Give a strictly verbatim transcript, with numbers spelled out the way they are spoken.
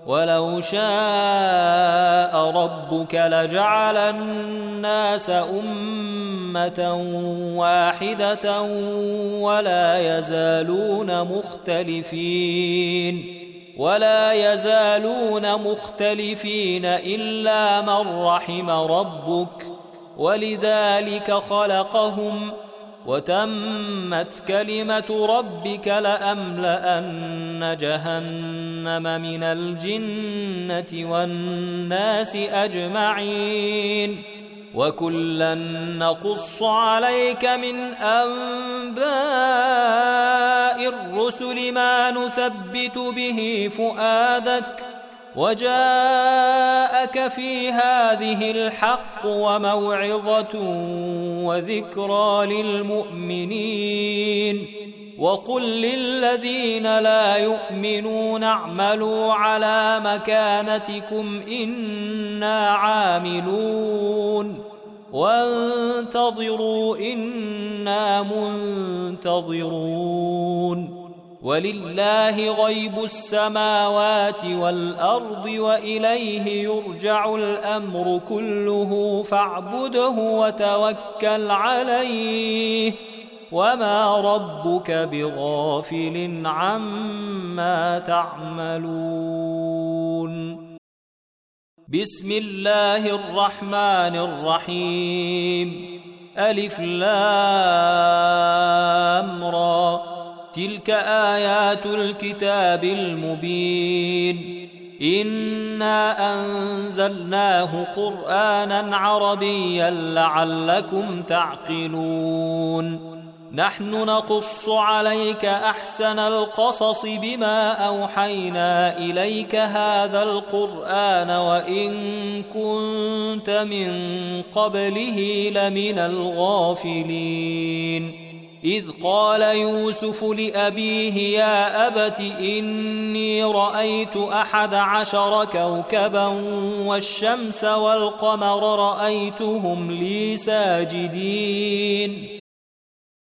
ولو شاء ربك لجعل الناس أمة واحدة ولا يزالون مختلفين ولا يزالون مختلفين إلا من رحم ربك ولذلك خلقهم وتمت كلمة ربك لأملأن جهنم من الجنة والناس أجمعين وكلا نقص عليك من أنباء الرسل ما نثبت به فؤادك وجاءك في هذه الحق وموعظة وذكرى للمؤمنين وقل للذين لا يؤمنون اعملوا على مكانتكم إنا عاملون وانتظروا إنا منتظرون ولله غيب السماوات والأرض وإليه يرجع الأمر كله فاعبده وتوكل عليه وما ربك بغافل عما تعملون. بسم الله الرحمن الرحيم. ألف لام را تلك آيات الكتاب المبين إنا أنزلناه قرآنا عربيا لعلكم تعقلون. نحن نقص عليك أحسن القصص بما أوحينا إليك هذا القرآن وإن كنت من قبله لمن الغافلين. إذ قال يوسف لأبيه يا أبت إني رأيت أحد عشر كوكبا والشمس والقمر رأيتهم لي ساجدين